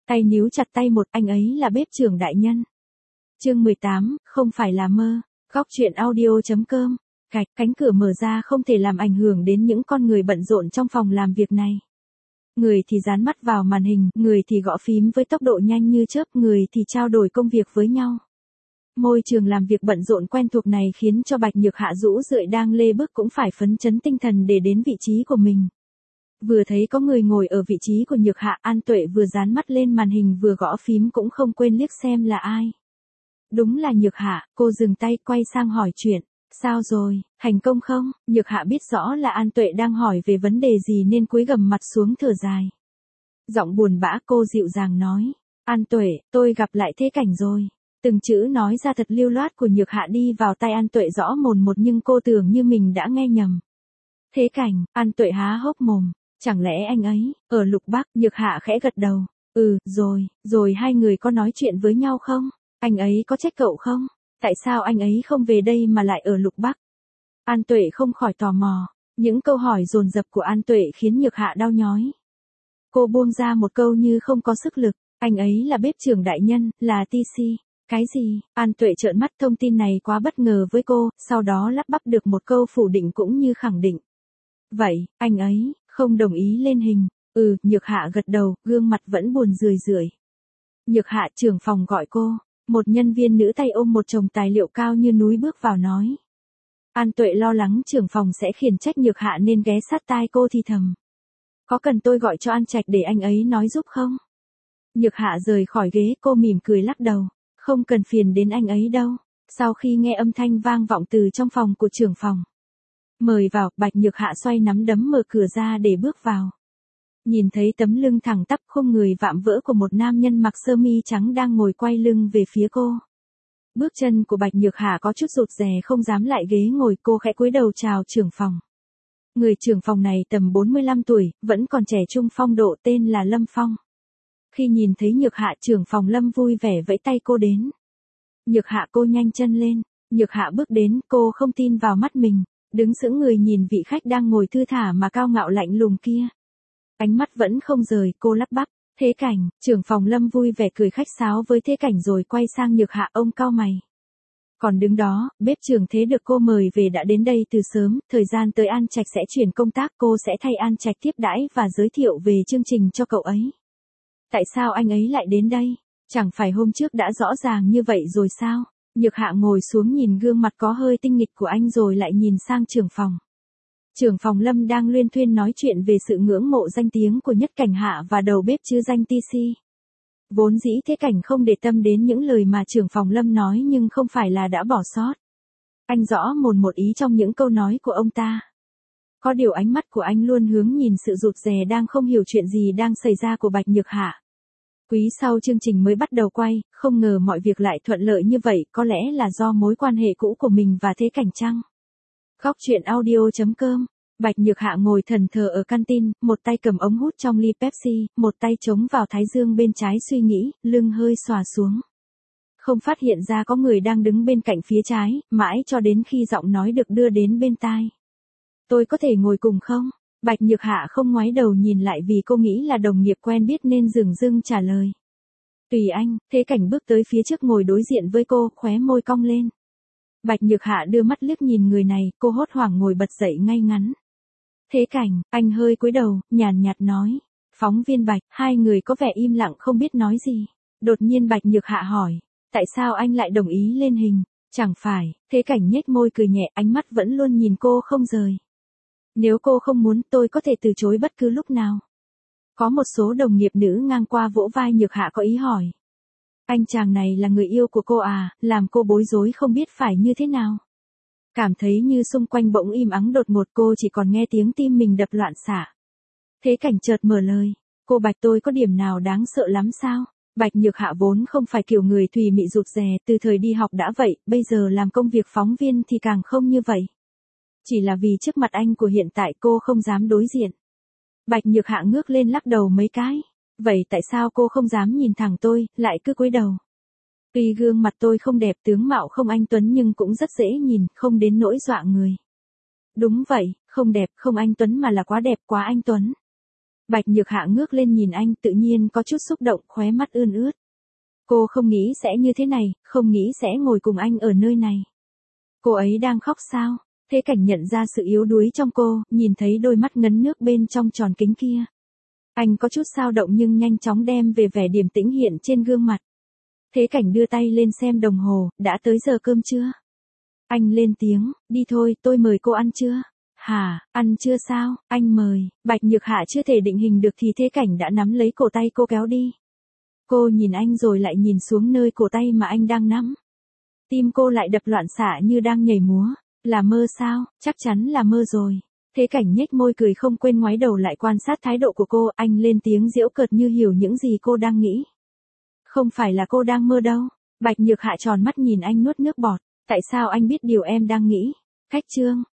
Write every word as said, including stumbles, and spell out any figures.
Tay níu chặt tay một, anh ấy là bếp trưởng đại nhân. Chương mười tám, không phải là mơ. Góc truyện audio.com. Gạch, cánh cửa mở ra không thể làm ảnh hưởng đến những con người bận rộn trong phòng làm việc này. Người thì dán mắt vào màn hình, người thì gõ phím với tốc độ nhanh như chớp, người thì trao đổi công việc với nhau. Môi trường làm việc bận rộn quen thuộc này khiến cho Bạch Nhược Hạ rũ rượi đang lê bước cũng phải phấn chấn tinh thần để đến vị trí của mình. Vừa thấy có người ngồi ở vị trí của Nhược Hạ, An Tuệ vừa dán mắt lên màn hình vừa gõ phím cũng không quên liếc xem là ai. Đúng là Nhược Hạ, cô dừng tay quay sang hỏi chuyện. Sao rồi, thành công không? Nhược Hạ biết rõ là An Tuệ đang hỏi về vấn đề gì nên cúi gằm mặt xuống thở dài. Giọng buồn bã cô dịu dàng nói. An Tuệ, tôi gặp lại Thế Cảnh rồi. Từng chữ nói ra thật lưu loát của Nhược Hạ đi vào tai An Tuệ rõ mồn một nhưng cô tưởng như mình đã nghe nhầm. Thế Cảnh, An Tuệ há hốc mồm. Chẳng lẽ anh ấy, ở Lục Bắc? Nhược Hạ khẽ gật đầu. Ừ, rồi, rồi hai người có nói chuyện với nhau không? Anh ấy có trách cậu không? Tại sao anh ấy không về đây mà lại ở Lục Bắc? An Tuệ không khỏi tò mò. Những câu hỏi dồn dập của An Tuệ khiến Nhược Hạ đau nhói. Cô buông ra một câu như không có sức lực. Anh ấy là bếp trưởng đại nhân, là tê xê. Cái gì? An Tuệ trợn mắt, thông tin này quá bất ngờ với cô, sau đó lắp bắp được một câu phủ định cũng như khẳng định. Vậy, anh ấy, không đồng ý lên hình. Ừ, Nhược Hạ gật đầu, gương mặt vẫn buồn rười rượi. Nhược Hạ, trưởng phòng gọi cô. Một nhân viên nữ tay ôm một chồng tài liệu cao như núi bước vào nói. An Tuệ lo lắng trưởng phòng sẽ khiển trách Nhược Hạ nên ghé sát tai cô thì thầm. Có cần tôi gọi cho An Trạch để anh ấy nói giúp không? Nhược Hạ rời khỏi ghế, cô mỉm cười lắc đầu. Không cần phiền đến anh ấy đâu. Sau khi nghe âm thanh vang vọng từ trong phòng của trưởng phòng. Mời vào, Bạch Nhược Hạ xoay nắm đấm mở cửa ra để bước vào. Nhìn thấy tấm lưng thẳng tắp khung người vạm vỡ của một nam nhân mặc sơ mi trắng đang ngồi quay lưng về phía cô. Bước chân của Bạch Nhược Hạ có chút rụt rè không dám lại ghế ngồi, cô khẽ cúi đầu chào trưởng phòng. Người trưởng phòng này tầm bốn mươi lăm tuổi, vẫn còn trẻ trung phong độ, tên là Lâm Phong. Khi nhìn thấy Nhược Hạ, trưởng phòng Lâm vui vẻ vẫy tay cô đến. Nhược Hạ, cô nhanh chân lên. Nhược Hạ bước đến, cô không tin vào mắt mình, đứng sững người nhìn vị khách đang ngồi thư thả mà cao ngạo lạnh lùng kia. Ánh mắt vẫn không rời, cô lắp bắp. Thế Cảnh, trưởng phòng Lâm vui vẻ cười khách sáo với Thế Cảnh rồi quay sang Nhược Hạ, ông cau mày. Còn đứng đó, bếp trưởng Thế được cô mời về đã đến đây từ sớm, thời gian tới An Trạch sẽ chuyển công tác, cô sẽ thay An Trạch tiếp đãi và giới thiệu về chương trình cho cậu ấy. Tại sao anh ấy lại đến đây? Chẳng phải hôm trước đã rõ ràng như vậy rồi sao? Nhược Hạ ngồi xuống nhìn gương mặt có hơi tinh nghịch của anh rồi lại nhìn sang trưởng phòng. Trưởng phòng Lâm đang luyên thuyên nói chuyện về sự ngưỡng mộ danh tiếng của Nhất Cảnh Hạ và đầu bếp chứ danh tê xê. Vốn dĩ Thế Cảnh không để tâm đến những lời mà trưởng phòng Lâm nói nhưng không phải là đã bỏ sót. Anh rõ mồn một ý trong những câu nói của ông ta. Có điều ánh mắt của anh luôn hướng nhìn sự rụt rè đang không hiểu chuyện gì đang xảy ra của Bạch Nhược Hạ. Quý sau chương trình mới bắt đầu quay, không ngờ mọi việc lại thuận lợi như vậy, có lẽ là do mối quan hệ cũ của mình và Thế Cảnh chăng? Góc truyện audio.com. Bạch Nhược Hạ ngồi thẫn thờ ở canteen, một tay cầm ống hút trong ly Pepsi, một tay chống vào thái dương bên trái suy nghĩ, lưng hơi xòa xuống. Không phát hiện ra có người đang đứng bên cạnh phía trái, mãi cho đến khi giọng nói được đưa đến bên tai. Tôi có thể ngồi cùng không? Bạch Nhược Hạ không ngoái đầu nhìn lại vì cô nghĩ là đồng nghiệp quen biết nên dửng dưng trả lời. Tùy anh. Thế Cảnh bước tới phía trước ngồi đối diện với cô, khóe môi cong lên. Bạch Nhược Hạ đưa mắt liếc nhìn người này, cô hốt hoảng ngồi bật dậy ngay ngắn. Thế Cảnh, anh hơi cúi đầu, nhàn nhạt nói. Phóng viên Bạch, hai người có vẻ im lặng không biết nói gì. Đột nhiên Bạch Nhược Hạ hỏi. Tại sao anh lại đồng ý lên hình? Chẳng phải, Thế Cảnh nhếch môi cười nhẹ, ánh mắt vẫn luôn nhìn cô không rời. Nếu cô không muốn, tôi có thể từ chối bất cứ lúc nào. Có một số đồng nghiệp nữ ngang qua vỗ vai Nhược Hạ có ý hỏi. Anh chàng này là người yêu của cô à, làm cô bối rối không biết phải như thế nào. Cảm thấy như xung quanh bỗng im ắng đột ngột, cô chỉ còn nghe tiếng tim mình đập loạn xạ. Thế Cảnh chợt mở lời. Cô Bạch, tôi có điểm nào đáng sợ lắm sao? Bạch Nhược Hạ vốn không phải kiểu người thùy mị rụt rè, từ thời đi học đã vậy, bây giờ làm công việc phóng viên thì càng không như vậy. Chỉ là vì trước mặt anh của hiện tại cô không dám đối diện. Bạch Nhược Hạ ngước lên lắc đầu mấy cái. Vậy tại sao cô không dám nhìn thẳng tôi, lại cứ cúi đầu? Tuy gương mặt tôi không đẹp, tướng mạo không anh tuấn nhưng cũng rất dễ nhìn, không đến nỗi dọa người. Đúng vậy, không đẹp, không anh tuấn mà là quá đẹp, quá anh tuấn. Bạch Nhược Hạ ngước lên nhìn anh, tự nhiên có chút xúc động, khóe mắt ươn ướt. Cô không nghĩ sẽ như thế này, không nghĩ sẽ ngồi cùng anh ở nơi này. Cô ấy đang khóc sao? Thế Cảnh nhận ra sự yếu đuối trong cô, nhìn thấy đôi mắt ngấn nước bên trong tròn kính kia. Anh có chút dao động nhưng nhanh chóng đem về vẻ điềm tĩnh hiện trên gương mặt. Thế Cảnh đưa tay lên xem đồng hồ, đã tới giờ cơm chưa? Anh lên tiếng, đi thôi, tôi mời cô ăn chưa? Hả, ăn chưa sao, anh mời. Bạch Nhược Hạ chưa thể định hình được thì Thế Cảnh đã nắm lấy cổ tay cô kéo đi. Cô nhìn anh rồi lại nhìn xuống nơi cổ tay mà anh đang nắm. Tim cô lại đập loạn xạ như đang nhảy múa. Là mơ sao, chắc chắn là mơ rồi. Thế Cảnh nhếch môi cười không quên ngoái đầu lại quan sát thái độ của cô, anh lên tiếng giễu cợt như hiểu những gì cô đang nghĩ. Không phải là cô đang mơ đâu. Bạch Nhược Hạ tròn mắt nhìn anh nuốt nước bọt. Tại sao anh biết điều em đang nghĩ? Khách trương,